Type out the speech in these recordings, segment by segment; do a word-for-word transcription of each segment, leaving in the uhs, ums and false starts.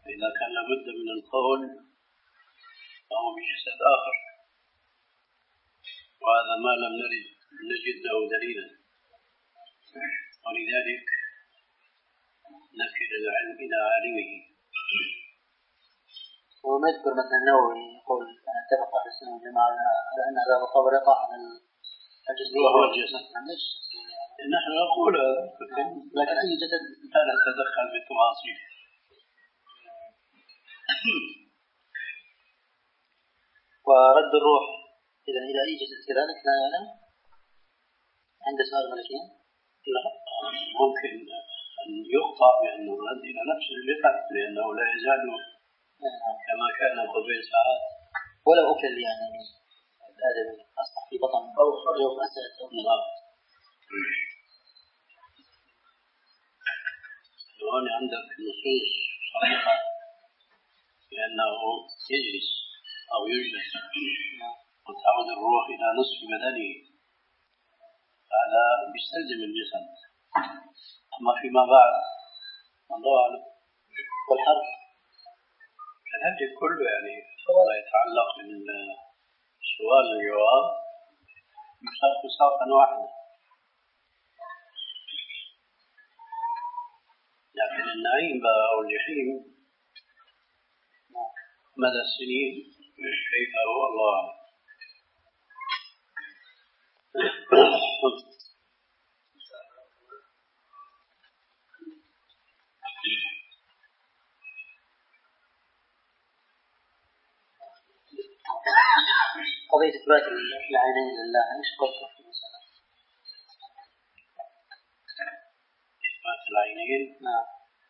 إذا كان لابد من القول فهو بجسد آخر، وهذا ما لم نرد نجد له دليلا، ولذلك نكل العلم إلى عالمه. وما يذكر مثلا النووي يقول أن اتفق أهل السنة والجماعة على أن عذاب القبر يقع على الجسد وهو الجسد. نحن نقول لكن أي جسد لا نتدخل بالتفاصيل. ورد الروح إذا إلى أي جسد كذلك لا يعلم عند سؤال الملكين؟ لا، ممكن أن يقطع بأنه رد إلى نفس الجسد لأنه لا يزال كما كان قبل ساعات، ولو أكل يعني الآدم أصبح في بطن أو خرج مسألة أو نظام. وهنا عندك نصوص صريحة بأنه يجلس أو يجلس وتعود الروح إلى نصف بدنه، هذا يستلزم الجسد. أما فيما بعد الله أعلم. والحرف كذلك كله يعني ما يتعلق بالسؤال والجواب يساق ساقا واحدا، لكن النعيم أو الجحيم مدى السنين كيف هو الله أعلم. قضية إثبات العينين لله إيش قصة في المسألة؟ إثبات العينين؟ نعم.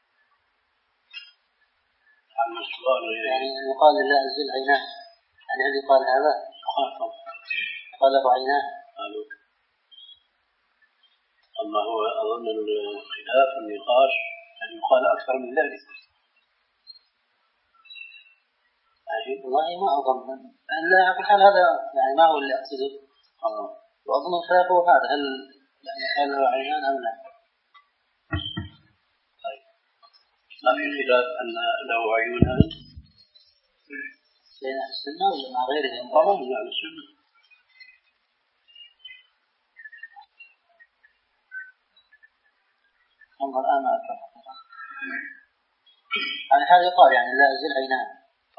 عن السؤال يعني يقال لله عز وجل عيناه، يعني هل يقال هذا؟ خاطب قال له عيناه. قالوا. أما هو أظن الخلاف النقاش أن يقال أكثر من ذلك. والله ما أظن لا أقول هل هذا يعني ما هو اللي أقصده. آه. وأظن الخلاف هو هذا، هل يعني هل هو عينان أم لا؟ طيب ما في خلاف أن له عيونان بين أهل السنة ولا مع غيرهم؟ طبعا من أهل السنة. أما الآن ما أكثر يعني هذا يقال يعني لا أزل عينان.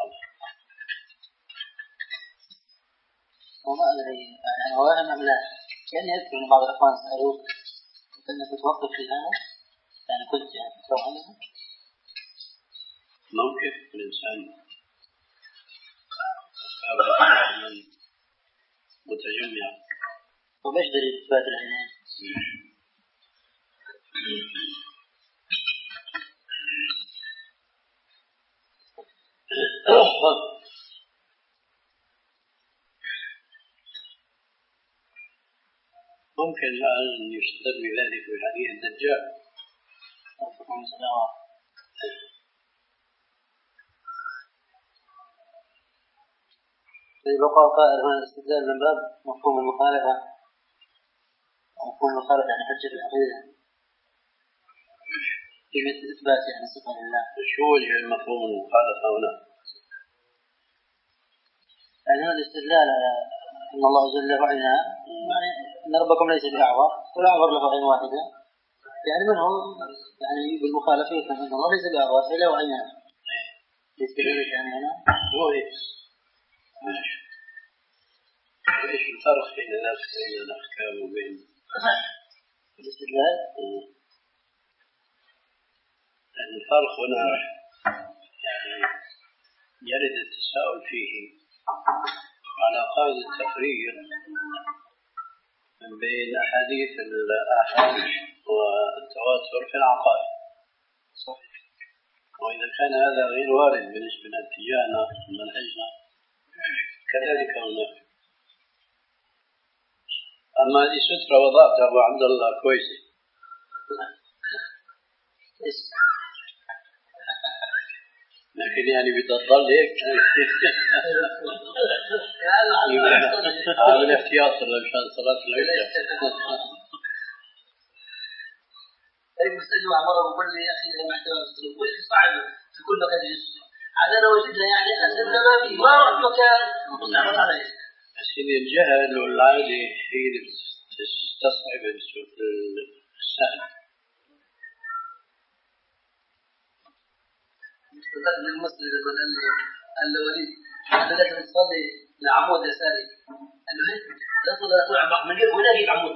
وما أدري يعني هو أهم أم لا، كأني أذكر أن بعض الأخوان سألوك أنك تتوقف في هذا، يعني كنت يعني تتوقف عنه. ممكن الإنسان متجمع. وباش دليل إثبات العينين؟ ممكن أن يستدل بذلك بحديث الدجال. يبقى قائل هنا الاستدلال من باب مفهوم المخالفة، مفهوم المخالفة يعني حجة العقيدة في مثل إثبات يعني صفة لله. شو وجه مفهوم المخالفة هنا؟ يعني هذا الاستدلال أن الله عز وجل له عينان، يعني أن ربكم ليس بأعور ولا أعور له عين واحدة، يعني من هو يعني بالمخالفين أن الله ليس بأعور له عينان. الاستدلال يعني هنا هو إيش؟ إيش الفرق بين ذلك بين الأحكام وبين الاستدلال؟ الفرق هنا يعني يرد التساؤل فيه على قاعدة التفريق من بين أحاديث الآحاد والتواتر في العقائد. وإذا كان هذا غير وارد بالنسبة لاتجاهنا ومنهجنا كذلك هناك. أما هذه سترة وضعتها أبو عبد الله كويسة، لكن يعني بتضل هيك هذا الاحتياط مشان صلاة العشاء. طيب مسألة مرة بقول لي يا أخي لما احتوى السلوك صعب في كل مكان يجلس عاد أنا وجدها يعني أسئلة ما في ما رحت مكان مستعمل عليه. الشيء الجهل والعادي هي اللي تستصعب السهل. استدل المسجد لما قال له وليد أنا لازم أصلي لعمود يساري قال له هيك لا تصلي لا تطلع من جيب ولا جيب عمود.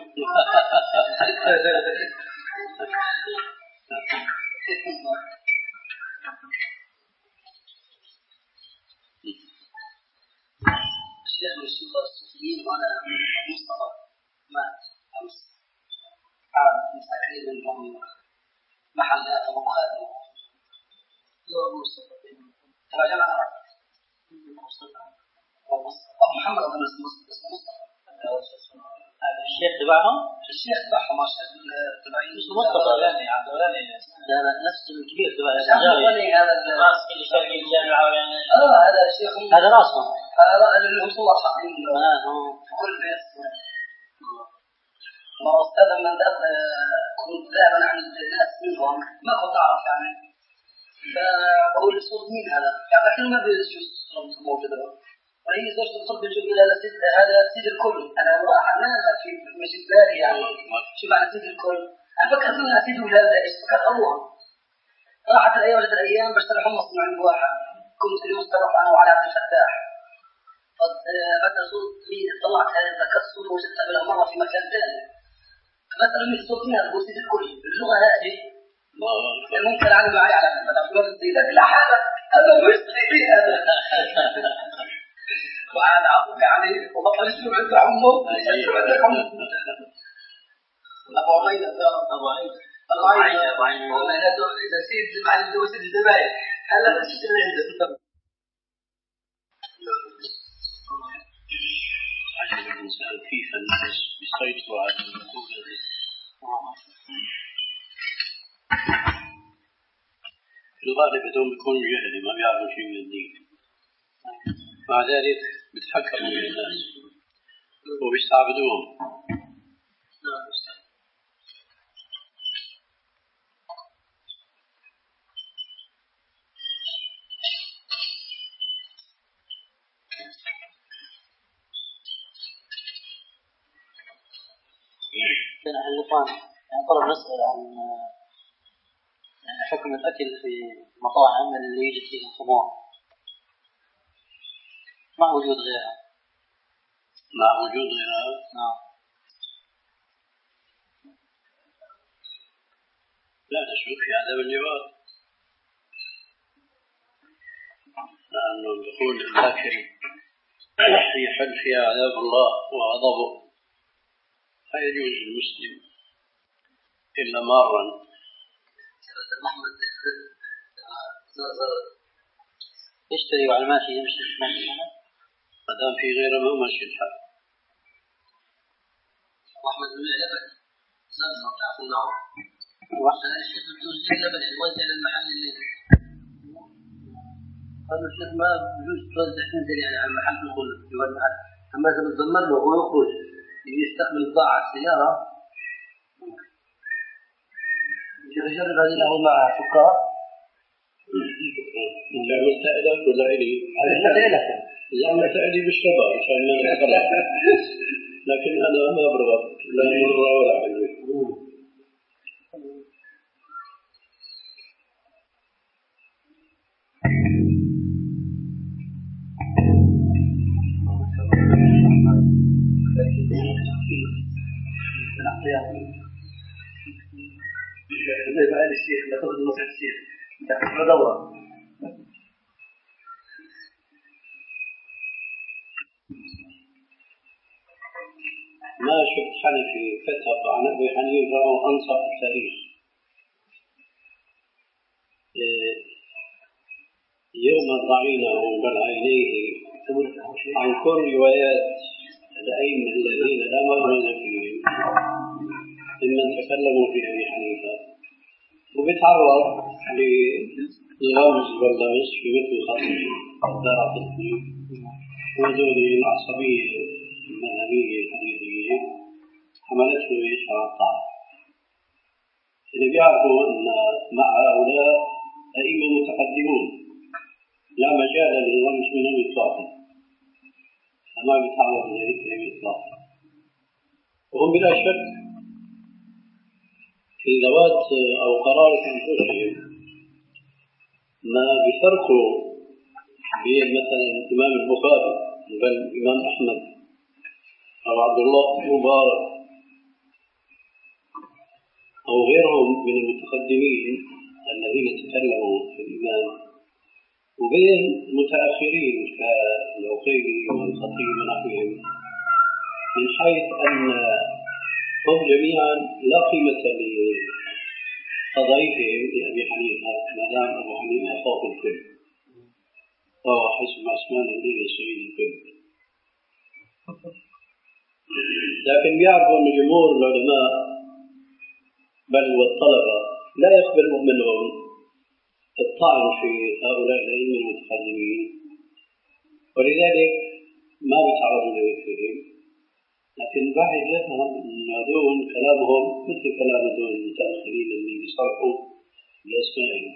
الشيخ من الشيوخ الصوفيين وأنا مصطفى مات أمس عام مساكين من محل أبو خالد يوم مصطفى تراجع على أبو محمد أظن اسمه مصطفى هذا الشيخ تبعهم الشيخ تبعهم ما شاء الله تبعين اسمه مصطفى يعني عبد الغني لا لا نفس الكبير تبع عبد الغني هذا الراس اللي شغال الجامعة يعني اه هذا الشيخ هذا راسهم هذا اللي هم صور حاطين في كل بيت ما أستاذ من دخل كنت ذهبا عن الناس منهم ما كنت أعرف يعني فبقول الصوت مين هذا يعني لكن ما بيدرس شو الصوت موجود وهي زوجة الصوت بتشوف إلى هذا سيد الكل أنا واحد ما في مش بالي يعني شو معنى سيد الكل أنا فكر فيها سيد ولا إيش فكر الله راحت الأيام وجدت الأيام بشتري حمص من عند واحد كنت اليوم استرق أنا وعلى عبد الفتاح فبدأ صوت مين طلعت هذا ذكرت صوت وجدتها بالأمارة في مكان ثاني فبدأ مين صوت مين هذا سيد الكل اللغة هذه ممكن أعلم معي على فتاة الزيدة لا حاجة هذا مش صحيح هذا وأنا أعطيك يعني وبطل يشتري عند عمه يشتري عند عمه أبو عميد أبو عميد أبو عميد أبو عميد والله هذا إذا سيد مع الدوسة الزبائن هلا تشتري عنده عشان الإنسان كيف الناس يسيطروا على المقولة دي في الغالب بدون بيكون جهل ما بيعرفوا شيء من الدين مع ذلك بيتحكموا بالناس وبيستعبدوهم. كان أهل الإخوان يعني طلب نسأل عن حكم الأكل في مطاعم اللي يوجد فيها خمور مع وجود غيرها. مع وجود غيرها؟ نعم. لا نشوف في عدم الجواز لأنه دخول الأكل يحل فيها عذاب الله وغضبه فيجوز المسلم إلا مرة. محمد يشتري وعلى ماشي يمشي ماشي ما دام في غيره ما ماشي الحال. محمد بن لبن زمزم تعرفون نعم وعشان الشيخ التوزيع لبن يوزع للمحل اللي قالوا الشيخ ما بجوز توزع تنزل يعني على المحل تدخل جوا المحل أما إذا بتضمن له هو يخرج يستقبل بضاعة السيارة يجرب هذه الأول مع سكر تعمل تألف ولا إلي؟ تعمل تألي بالشباب عشان ما نتقلق لكن أنا ما برغب لا مرة ولا حلوة. زي ما قال الشيخ ناخذ نصيحة الشيخ ناخذ دورة ما شفت حنفي كتب عن أبي حنيفة وأنصف التاريخ يوم ضعينه بل عينيه عن كل روايات الأئمة الذين لا مغرز فيهم ممن تكلموا في أبي حنيفة وبيتعرض للغمز واللمس في مثل خطه الدارقطني وذوي العصبية المذهبية الحديثية حملته يشعر الطعن اللي بيعرفوا أن مع هؤلاء أئمة متقدمون لا مجال للرمز منهم إطلاقا، فما بيتعرض لذكرهم إطلاقا، وهم بلا شك في ذوات أو قرار أنفسهم ما بيفرقوا بين مثلا الإمام البخاري بل الإمام أحمد أو عبد الله مبارك أو غيرهم من المتقدمين الذين تكلموا في الإمام، وبين المتأخرين كالعقيلي والخطيب ونحوهم، من حيث أن هم جميعا لا قيمة لقضاياهم لأبي حنيفة ما دام أبو حنيفة فوق الكل وهو حسب عثمان الذي سيد الكل. لكن بيعرفوا أن جمهور العلماء بل والطلبة لا يقبلوا منهم الطعن في هؤلاء الأئمة المتقدمين، ولذلك ما بيتعرضوا لذكرهم. لكن الواحد يفهم أن هذول كلامهم مثل كلام هذول المتأخرين اللي بيصرحوا بأسمائهم،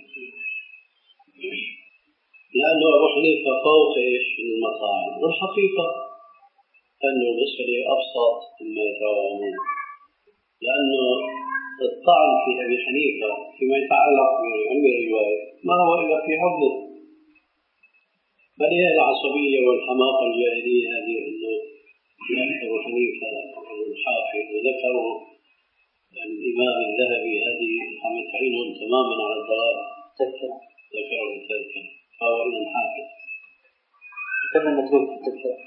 لأنه أبو حنيفة فوق إيش المطاعن، والحقيقة أن المسألة أبسط مما يتوهمون، لأنه الطعن في أبي حنيفة فيما يتعلق بعلم الرواية ما هو إلا في حفظه، بل هي العصبية والحماقة الجاهلية هذه أنه أبو حنيفة الحافظ وذكروا الإمام الذهبي هذه عم تعينهم تماما على الضلال، ذكروا التذكرة فهو إذن حافظ كما متروك التذكرة.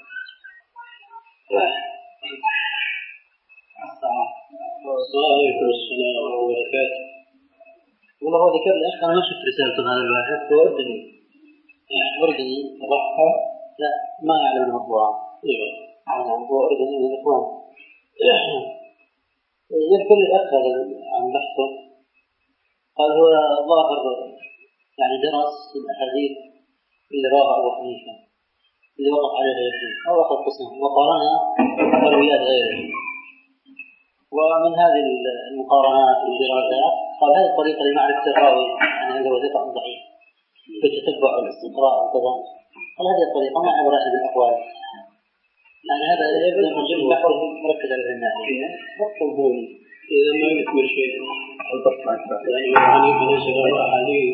وعليكم السلام ورحمة الله وبركاته. والله هو ذكر لي أخ أنا ما شفت رسالته هذا الواحد، هو أردني أردني رحة لا ما أعلم المطبوعة هو أردني من الإخوان يذكر لي الأخ هذا عن بحثه، قال هو ظاهر يعني درس الأحاديث اللي رواها أبو حنيفة اللي وقف عليها يبدو أو أخذ قسمه وقارنها بروايات غيره، ومن هذه المقارنات والدراسات قال هذه الطريقة لمعرفة الراوي يعني هذا وثيقة ضعيف بالتتبع والاستقراء وكذا، قال هذه الطريقة ما عبرها بالأقوال، يعني هذا يبدو من بحث مركز على الناحية مطلوب إذا ما يكمل شيء لأن أبو حنيفة ليس له أحاديث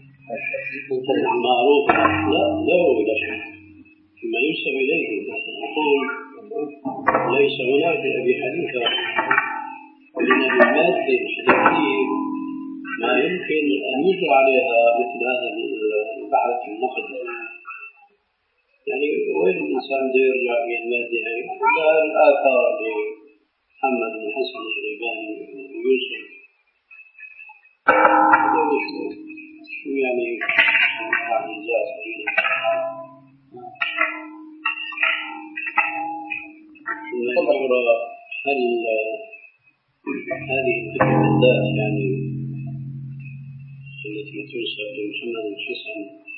معروفة لا له ولا شيء فيما ينسب إليه، نقول ليس هناك لأبي حنيفة من المادة الحديثية ما يمكن أن يجرى عليها مثل هذا البحث النقدي، يعني وين الإنسان بده يرجع في المادة هاي؟ لا الآثار لمحمد بن حسن الشيباني ويوسف شو يعني عن الجاز ثم يقرأ هل هذه الكتابات يعني التي تنسب لمحمد بن حسن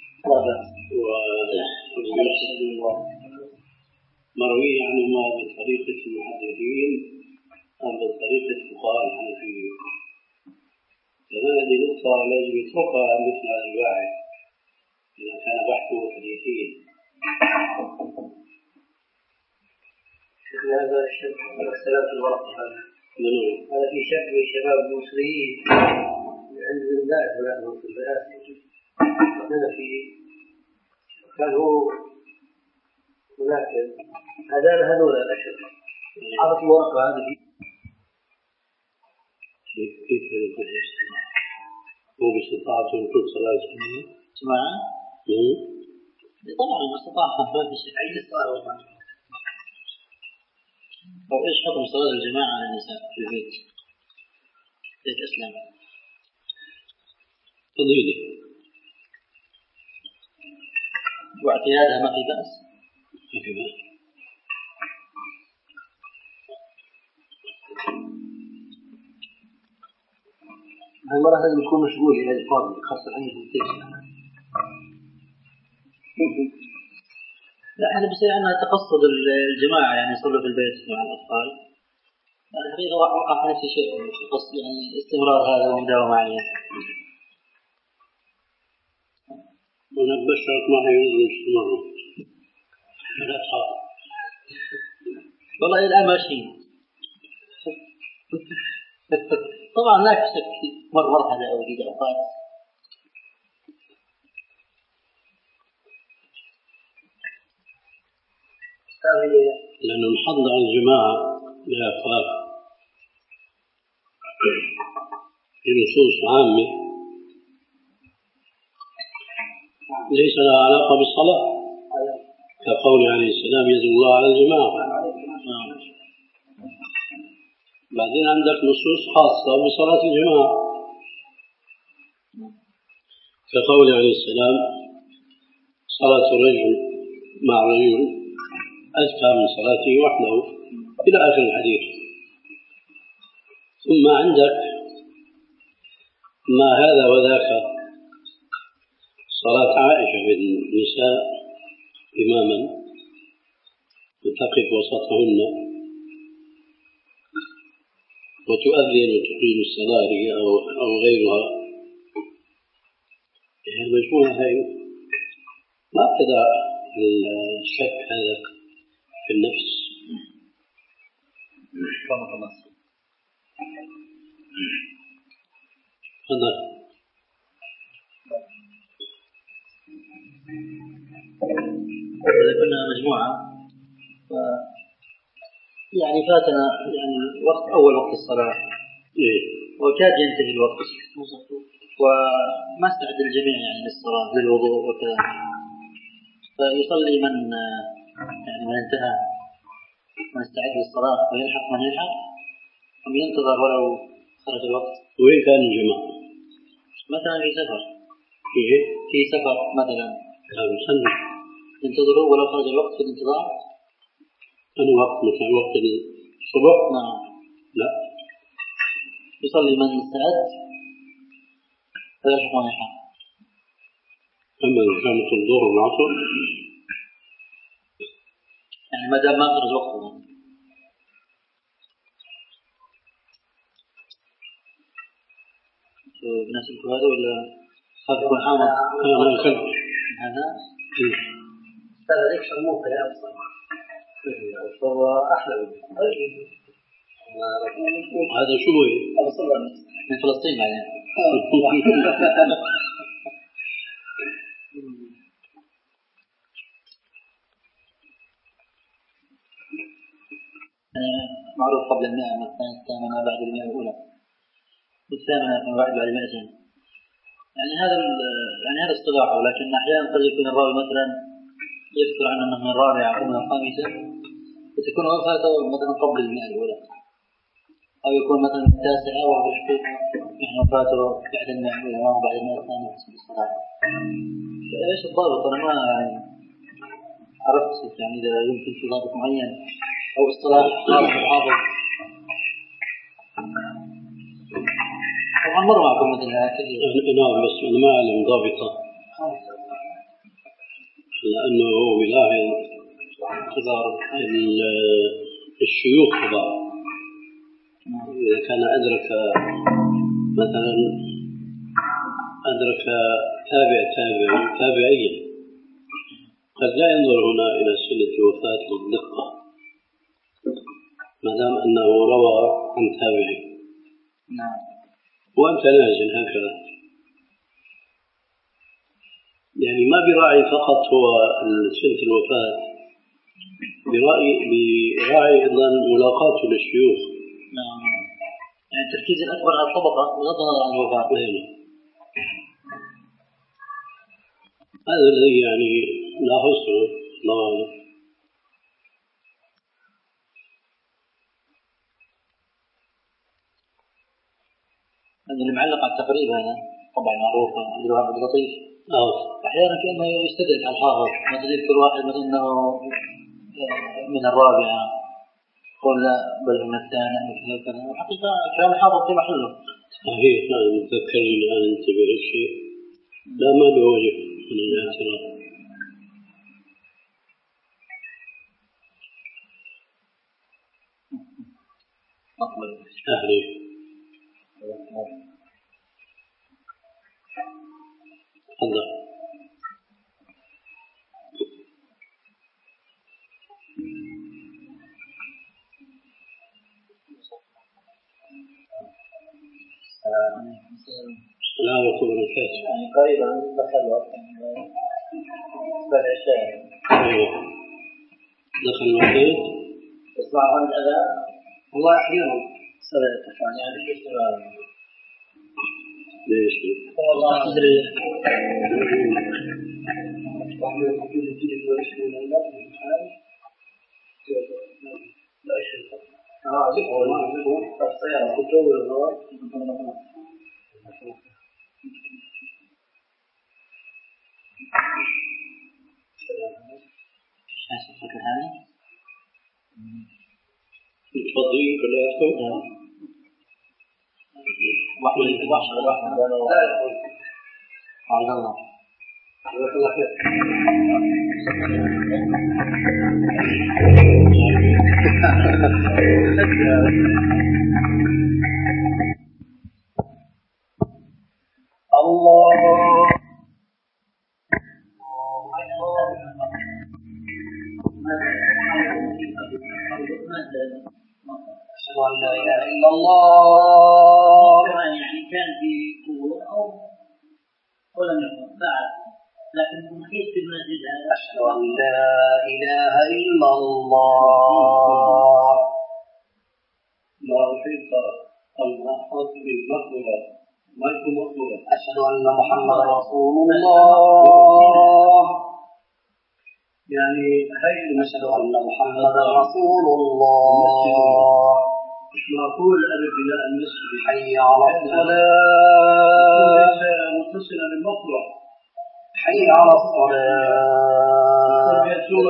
مروية عنهما بطريقة المحدثين أم بطريقة فقهاء الحنفية؟ لأن هذه نقطة لازم يتركها مثل هذا الواحد إذا كان بحثه حديثيا. هذا الشك والسلام في الورق هذا في شك بالشباب المصريين عند البلاد ولا في البلاد هذا في كان هو هناك هذا هذول الأشهر حاطط الورقة هذه كيف كيف يكون هو باستطاعته كل صلاة جميع سمعنا؟ طبعا باستطاعة ما في شيء أي استطاعة أو إيش حكم صلاة الجماعة على النساء في البيت بيت إسلام فضيلة واعتيادها ما في بأس ما في بأس المرأة لازم تكون مشغولة إلى الفاضل خاصة عندهم تيجي لا أنا بصير أنها تقصد الجماعة يعني يصلوا في البيت مع الأطفال الحقيقة وقع في نفس الشيء قصد يعني استمرار هذا ومداومة عليه. أنا بشرك ما ينزل مرة لا تخاف والله الآن ماشي. طبعا لا شك مر مرحلة أو جديدة أوقات لأنه نحض على الجماعة لا يخاف في نصوص عامة ليس لها علاقة بالصلاة كقول عليه السلام يد الله على الجماعة. بعدين عندك نصوص خاصة بصلاة الجماعة كقول عليه السلام صلاة الرجل مع الرجل أزكى من صلاته وحده إلى آخر الحديث. ثم عندك ما هذا وذاك صلاة عائشة بالنساء إماما تقف وسطهن وتؤذن وتقيم الصلاة أو أو غيرها. المجموعة هاي ما ابتدأ الشك هذا في النفس. هذا إذا كنا مجموعة يعني فاتنا يعني وقت أول وقت الصلاة إيه وكاد ينتهي الوقت وما استعد الجميع يعني للصلاة للوضوء وكذا فيصلي من يعني من انتهى من استعد للصلاة ويلحق من يلحق أم ينتظر ولو خرج الوقت. وين كان الجماعة؟ مثلا في سفر إيه في سفر مثلا كانوا يصلوا ينتظروا ولو خرج الوقت في الانتظار. أنا وقت مثلا وقت الصبح نعم لا يصلي من استعد ويلحق من يلحق. أما كانت الظهر والعصر يعني ما دام ما خرج وقته بناسبكم هذا ولا خاف يكون حامض؟ أنا أكلت هذا هذا ليش سموه يا أبصر فهو أحلى هذا شو هو؟ من فلسطين يعني. معروف قبل المئة مثلا الثامنة بعد المئة الأولى الثامنة بعد بعد مئتين يعني هذا يعني هذا اصطلاح. ولكن أحيانا قد يكون الراوي مثلا يذكر عنه أنه من الرابعة أو من الخامسة وتكون وفاته مثلا قبل المئة الأولى أو يكون مثلا التاسعة وهو يعني وفاته بعد المئة الأولى أو بعد المئة الثانية حسب الصلاة. إيش الضابط؟ أنا ما يعني عرفت يعني إذا يمكن في ضابط معين أو اصطلاح خاص بالحافظ. طبعا مر معكم مثل هذا. نعم بس أنا ما أعلم ضابطة لأنه هو بلاحظ كبار الشيوخ كبار إذا كان أدرك مثلا أدرك تابع تابع تابعيا قد لا ينظر هنا إلى سنة وفاة بالدقة ما دام أنه روى عن تابعي. نعم. وأنت نازل هكذا يعني ما براعي فقط هو سنة الوفاة براعي براعي أيضا ملاقاته للشيوخ. نعم يعني التركيز الأكبر على الطبقة بغض النظر عن الوفاة. هذا الذي يعني لاحظته الله. أن اللي معلق على التقريب هذا طبعا معروف عبد الوهاب اللطيف أحيانا كأنه يستدرك على الحافظ مثلا يذكر واحد مثلا أنه من الرابعة قول لا بل من الثاني مثل كذا الحقيقة كلام الحافظ في محله صحيح. أنا متذكر الآن انتبه للشيء لا ما له وجه من الاعتراض. أهلي. تفضل. السلام عليكم ورحمة الله. يعني قريبا دخل وقت العشاء. دخل الوقت. يسمعون الأذان. والله أحيانا صلاة تفعل يعني في استمرار. ليش؟ والله أدري. آه ذكر ما ذكر تفسير كتب الغرب. متفضلين كلياتكم؟ واحد واحد واحد عبد الله. جزاك الله خير. الله أشهد أن لا إله إلا الله. يعني كان في قوة أو ولم يكن بعد لكن محيط في المسجد هذا. أشهد أن لا إله إلا الله. لا أحيط المحفظ بالمقبرة ما يكون مقبرة. أشهد أن محمد رسول الله. يعني هاي أشهد أن محمد رسول الله. مش معقول ألف بناء المسجد. حي على الصلاة. متصلة بالمقبرة. حي على الصلاة.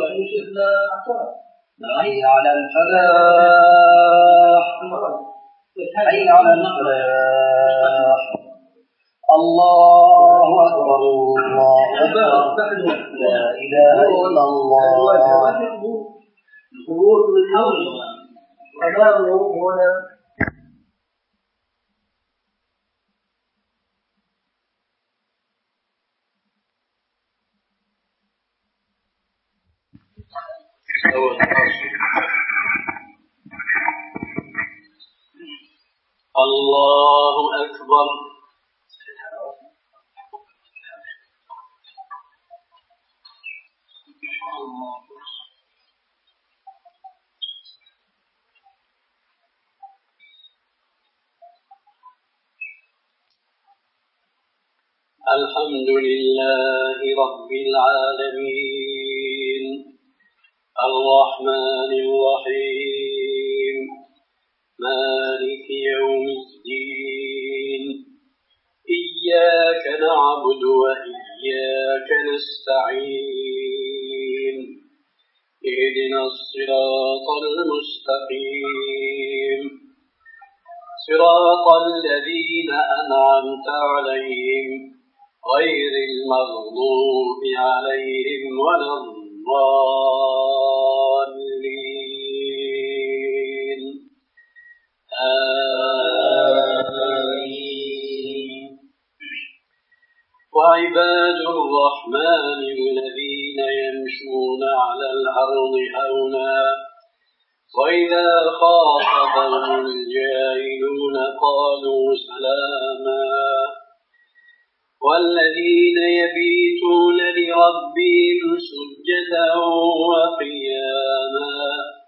حي على الفلاح. حي على الفلاح. الله أكبر الله أكبر لا إله إلا الله. الخبور من حوله وأمامه هنا الله أكبر. الحمد لله رب العالمين الرحمن الرحيم مالك يوم الدين إياك نعبد وإياك نستعين اهدنا الصراط المستقيم صراط الذين أنعمت عليهم غير المغضوب عليهم ولا الضالين آمين. وعباد الرحمن الذين يمشون على الأرض هونا وإذا خاطبهم الجاهلون قالوا سلاما والذين يبيتون لربهم سجدا وقياما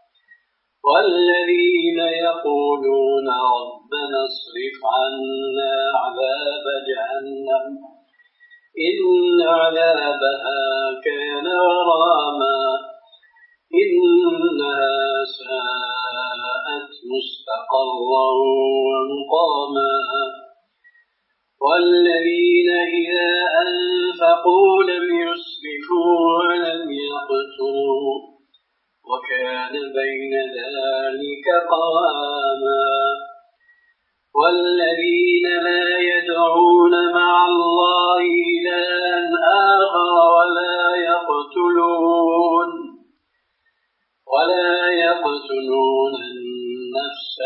والذين يقولون ربنا اصرف عنا عذاب جهنم إن عذابها كان غراما إنها ساءت مستقرا ومقاما والذين إذا أنفقوا لم يسرفوا ولم يقتروا وكان بين ذلك قواما والذين لا يدعون مع الله إلها آخر ولا يقتلون ولا يقتلون النفس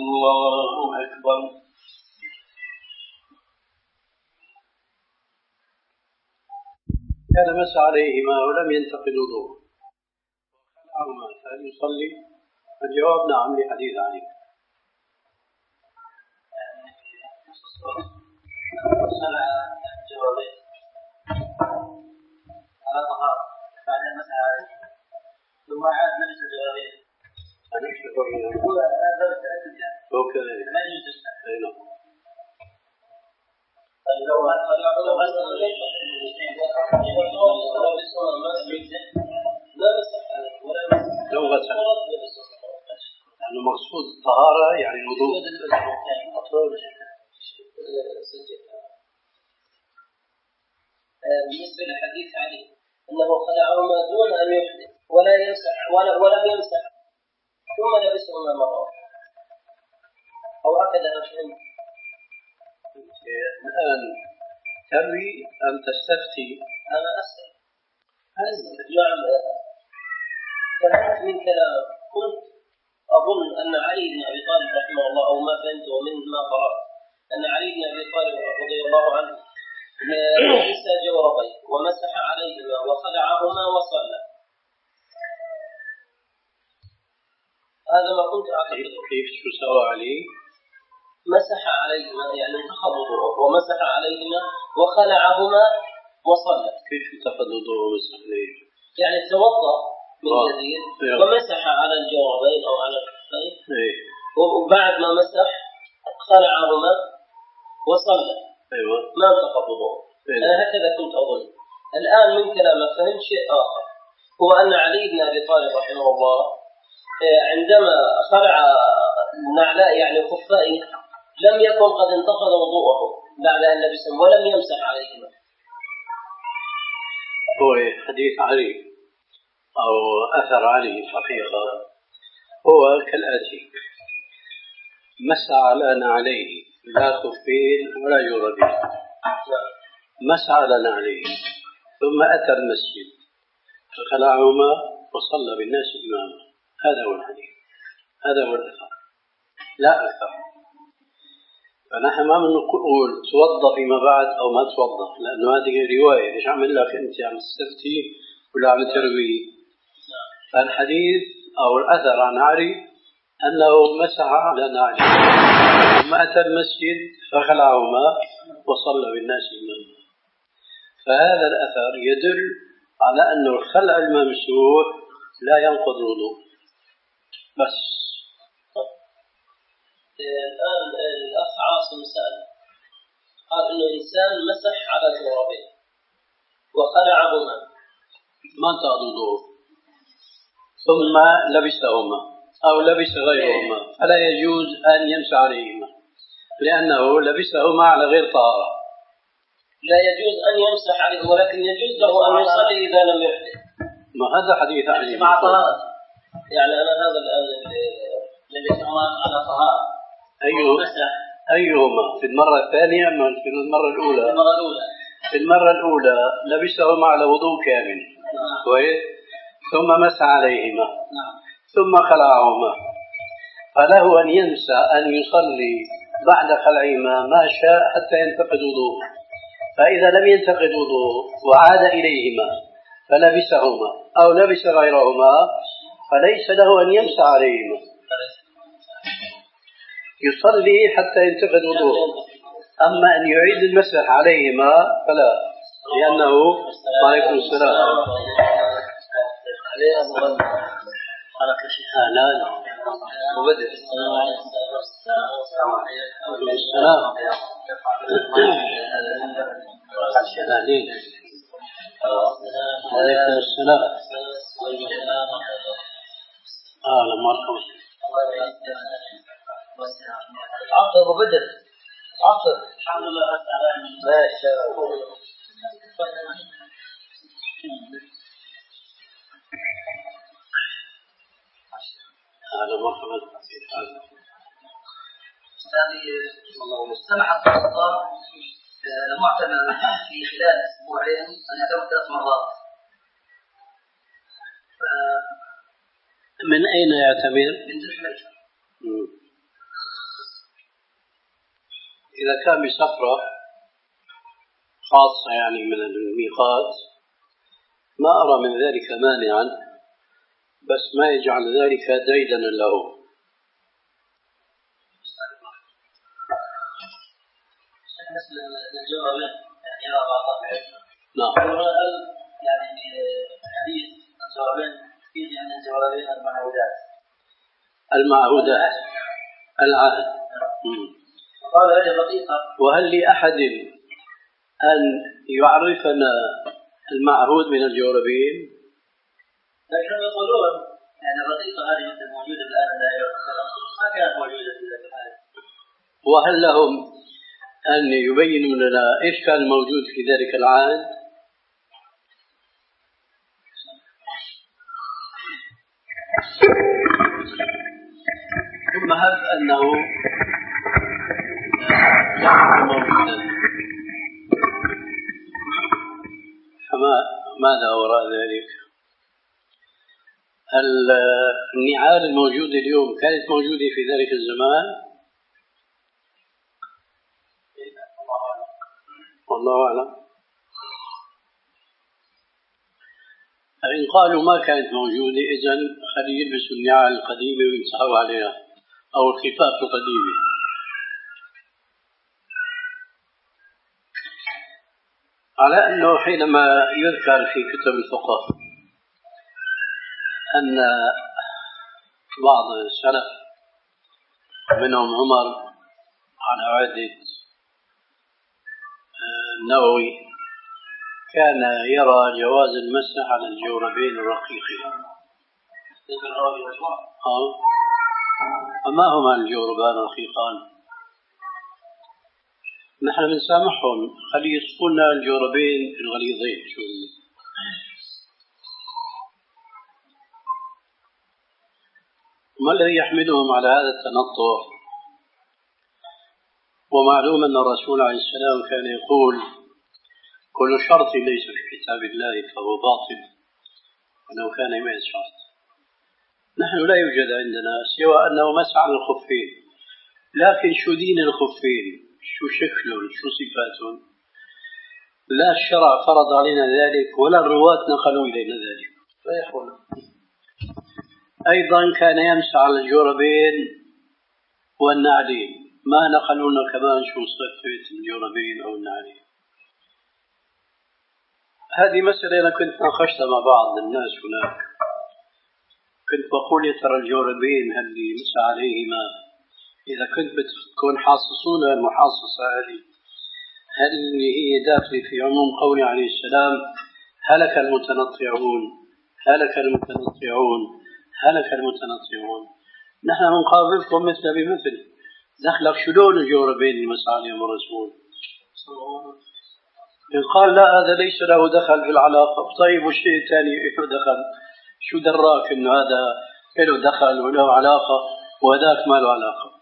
الله أكبر. كان مس عليهما ولم ينتقد وضوءه وخلعهما فهل يصلي؟ الجواب نعم لحديث علي. صلى الجوابين على طهارة بعد المسح عليه ثم عاد نفس الجوابين. أنا أشكر منه. هو هذا التأكد يعني. هو كذا. ما يجوز تسمع. أي نعم. طيب لو لو غسل لو غسل. لأنه مقصود الطهارة يعني الوضوء. بالنسبة لحديث علي أنه خلعهما دون أن يحدث ولا يمسح ولا ولم يمسح ثم لبسهما مرة أو هكذا أفهم. الآن تروي أم تستفتي؟ أنا أسأل. نعم. فهمت من كلام كنت أظن أن علي بن أبي طالب رحمه الله أو ما فهمته من ما قرأت أن علي بن أبي طالب رضي الله عنه لبس جوربيه ومسح عليهما وخلعهما وصلى. هذا ما كنت أعتقد. كيف شو سوى علي؟ مسح عليهما يعني انتقض وضوءه ومسح عليهما وخلعهما وصلى. كيف انتقض وضوءه ومسح عليه؟ يعني توضأ من جديد ومسح على الجوربين أو على الكفين وبعد ما مسح خلعهما وصلى. أيوة. ما انتقض وضوءه. أنا هكذا كنت أظن. الآن من كلامه فهمت شيء آخر هو أن علي بن أبي طالب رحمه الله عندما خلع نعلاء يعني خفائه لم يكن قد انتقض وضوءه بعد أن لبسهم ولم يمسح عليهما. هو حديث علي أو أثر علي حقيقة هو كالآتي: مسح على نعليه لا خفين ولا جوربين، مسح على نعليه ثم أتى المسجد فخلعهما وصلى بالناس إماما. هذا هو الحديث، هذا هو الأثر لا أكثر. فنحن ما بنقول توضأ فيما بعد أو ما توضأ، لأنه هذه رواية. إيش عمل لك أنت عم تستفتي ولا عم تروي؟ فالحديث أو الأثر عن علي أنه مسح على نعله ثم أتى المسجد فخلعهما وصلى بالناس إماما. فهذا الأثر يدل على أن الخلع الممسوح لا ينقض الوضوء بس. الآن الأخ عاصم سأل قال إنه إنسان مسح على الجوربين وخلعهما ما انتقض الوضوء ثم لبسهما أو لبس غيرهما فلا يجوز أن يمسح عليهما لأنه لبسهما على غير طهارة. لا يجوز أن يمسح عليه ولكن يجوز له أن يصلي إذا لم يحدث. ما هذا حديث علي مع طهارة. يعني أنا هذا الآن لبسهما على طهارة. أيهما أيهما في المرة الثانية أم في المرة الأولى؟ في المرة الأولى. في المرة الأولى لبسهما على وضوء كامل كويس ثم مسح عليهما نعم. ثم خلعهما فله أن ينسى أن يصلي بعد خلعهما ما شاء حتى ينتقد وضوءه. فإذا لم ينتقد وضوءه وعاد إليهما فلبسهما أو لبس غيرهما فليس له أن يمسح عليهما، يصلي حتى ينتقد وضوءه. أما أن يعيد المسح عليهما فلا، لأنه عليكم السلام لا لا مبدئ السلام عليكم السلام أهلا مرحبا. عصر أبو بدر عصر الحمد لله ما شاء الله. أهلا مرحبا. سمحت السلطان المعتمر في خلال أسبوعين أن يعتمر ثلاث مرات. من أين يعتمر؟ من ذي الحليفة. إذا كان بسفرة خاصة يعني من الميقات ما أرى من ذلك مانعا، بس ما يجعل ذلك ديدنا له. مثل الجوابين يعني يرى بعض نعم. يعني حديث الجوابين فيه يعني الجوابين المعهودات المعهودات العهد. قال هذه دقيقة. وهل لأحد أن يعرفنا المعهود من الجوربين؟ لكنهم يقولون يعني الرقيقة هذه مثل موجودة الآن لا ما كانت موجودة في ذلك الحال. وهل لهم أن يبينوا لنا إيش كان موجود في ذلك العهد؟ ثم هب أنه موجودا، فما ماذا وراء ذلك؟ النعال الموجودة اليوم كانت موجودة في ذلك الزمان؟ والله أعلم. فإن قالوا ما كانت موجودة إذن خلي يلبسوا النعال القديمة ويمسحوا عليها أو الخفاف القديمة. على أنه حينما يذكر في كتب الفقه أن بعض السلف منهم عمر على عهد النووي كان يرى جواز المسح على الجوربين الرقيقين. وما هما الجوربان الرقيقان؟ نحن بنسامحهم، خلي يصفونا الجوربين الغليظين. شو ما الذي يحملهم على هذا التنطع؟ ومعلوم أن الرسول عليه السلام كان يقول كل شرط ليس في كتاب الله فهو باطل ولو كان مئة شرط. نحن لا يوجد عندنا سوى أنه مسح على الخفين، لكن شو دين الخفين؟ شو شكلهم؟ شو صفاتهم؟ لا الشرع فرض علينا ذلك ولا الرواة نقلوا إلينا ذلك. أيضا كان يمسح على الجوربين والنعلين، ما نقلوا لنا كمان شو صفة الجوربين أو النعلين. هذه مسألة أنا كنت ناقشتها مع بعض الناس هناك، كنت بقول يا ترى الجوربين هل يمسح عليهما إذا كنت بتكون حاصصون المحاصصة هذه هل هي داخلة في عموم قول عليه السلام هلك المتنطعون هلك المتنطعون هلك المتنطعون. نحن نقابلكم مثل بمثل، دخلك شلون الجوربين المسح عليهم الرسول؟ قال لا هذا ليس له دخل في العلاقة. طيب والشيء الثاني له دخل؟ شو دراك إنه هذا له دخل وله علاقة وهذاك ما له علاقة؟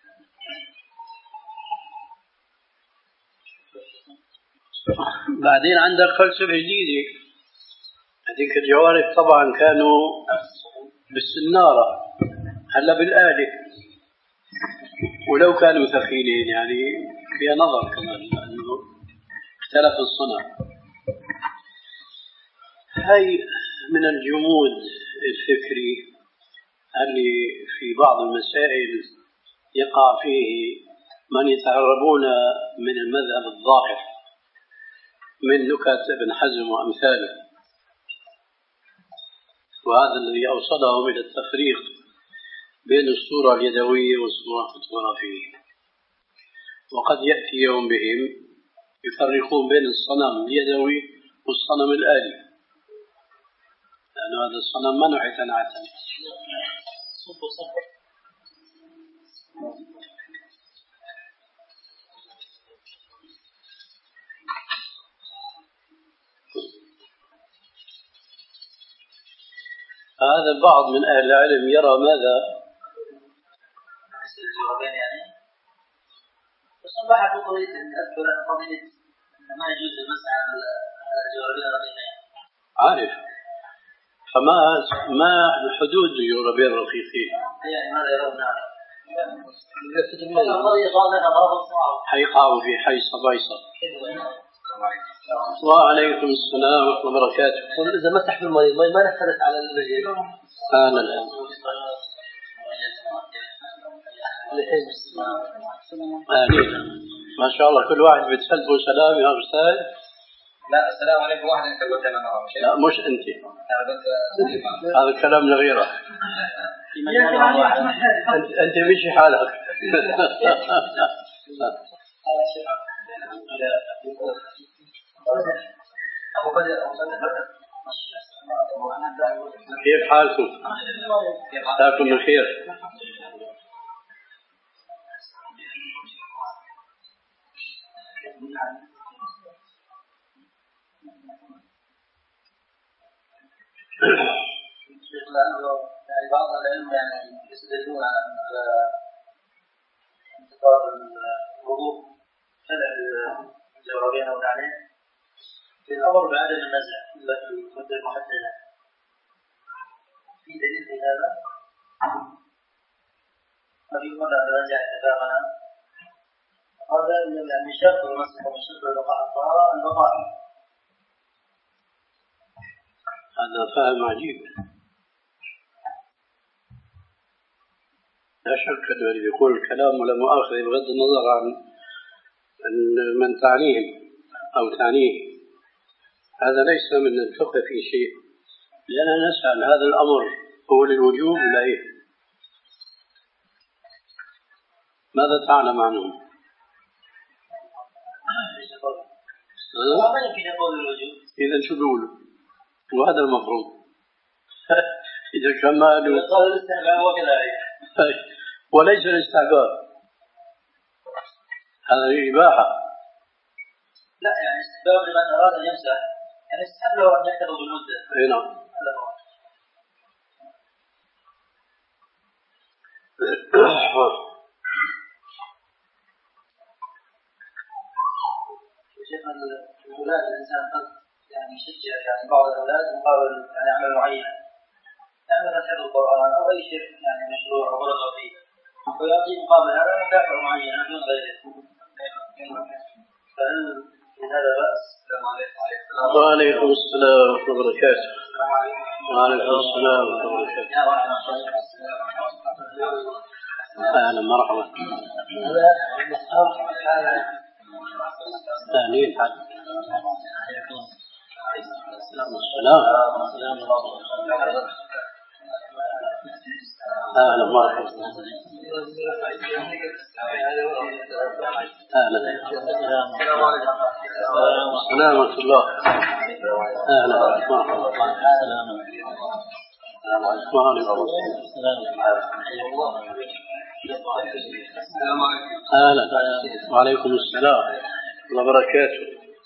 بعدين عندك فلسفة جديدة. هذيك الجوارب طبعا كانوا بالسنارة، هلا بالآلة، ولو كانوا ثقيلين يعني فيها نظر كمان لأنه اختلف الصنع. هاي من الجمود الفكري اللي في بعض المسائل يقع فيه من يتعربون من المذهب الظاهر من نكت ابن حزم وأمثاله، وهذا الذي أوصلهم إلى التفريق بين الصورة اليدوية والصورة الفوتوغرافية. وقد يأتي يوم بهم يفرقون بين الصنم اليدوي والصنم الآلي، لأن هذا الصنم منع تنعتا. هذا البعض من أهل العلم يرى ماذا؟ الجوابين يعني بس نبحث قضية أذكر قضية ما يجوز المسح على الجوابين الرقيقين. عارف، فما ما حدود الجوابين الرقيقين؟ يعني ماذا يرون؟ حيقام في حي صبيصة. وعليكم السلام ورحمة الله وبركاته. إذا مسح في الماء ما نفذت على الرجل آن الآن. آمين. ما شاء الله كل واحد بتسلم سلام يا أستاذ. لا السلام عليكم واحد أنت قلت أنا مرة. لا مش أنت. هذا الكلام لغيره. أنت أنت مشي حالك. كيف حالكم؟ مساكم بالخير. يعني بعض العلم يعني يستدلون على انتقاد الوضوء شرع الجوابين او عليه في الامر بعدم النزع الا في مده محدده. في دليل في هذا؟ هذه المره على نزع اتفاقنا هذا يعني من شرط المسح ومن شرط البقاء الطهاره البقاء. هذا فهم عجيب. لا شك أنه اللي يقول الكلام ولا مؤاخذة بغض النظر عن من تعنيه أو تعنيه، هذا ليس من الفقه في شيء، لأننا نسأل هذا الأمر هو للوجوب ولا إيه؟ ماذا تعلم عنه؟ ما يمكن يقول الوجوب. إذا شو بيقولوا؟ وهذا المفروض. إذا كان ما قالوا قال الاستحباب وكذلك وليس الاستحباب، هذا إباحة. لا يعني استحباب لمن أراد أن يمسح، يعني استحب له أن يحتفظ بالمدة. أي نعم. شيخ الأولاد الإنسان قد يعني يشجع يعني بعض الأولاد مقابل يعني عمل معين، يعني مثلا حفظ القرآن أو أي شيء يعني مشروع أو رغبة فيه، ويعطي مقابل هذا مكافأة معينة دون غيره. فهل في هذا بأس؟ وعليكم السلام ورحمة الله وبركاته. وعليكم السلام ورحمة الله وبركاته. أهلا مرحبا. أهلين حد. السلام. أهلا مرحبا. أهلا. السلام ورحمة الله. أهلا مرحبا. أهلا. وعليكم السلام ورحمة الله وبركاته.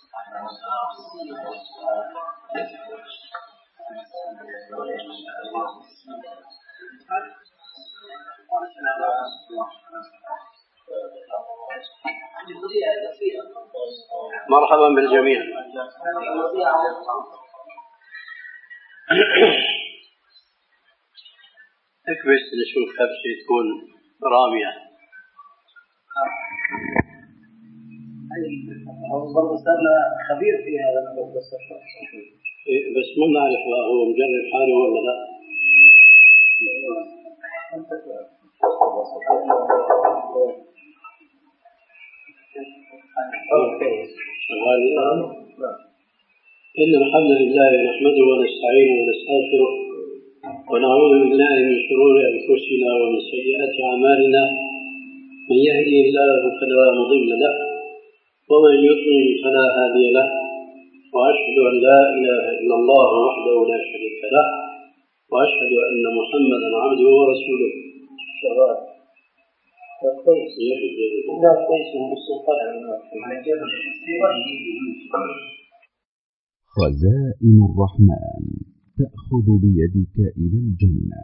مرحبا بالجميع. اكبس نشوف كبسة تكون رامية. برضه صرنا خبير في هذا بس بس ما نعرف هو مجرب حاله ولا لا. إن الحمد لله نحمده ونستعينه ونستغفره ونعوذ بالله من شرور أنفسنا ومن سيئات أعمالنا، من يهده الله فلا مضل له ومن يضلل فلا هادي له، وأشهد أن لا إله إلا الله وحده لا شريك له، وأشهد أن محمدا عبده ورسوله. شباب كويس لا كويس خزائن الرحمن تأخذ بيدك إلى الجنة.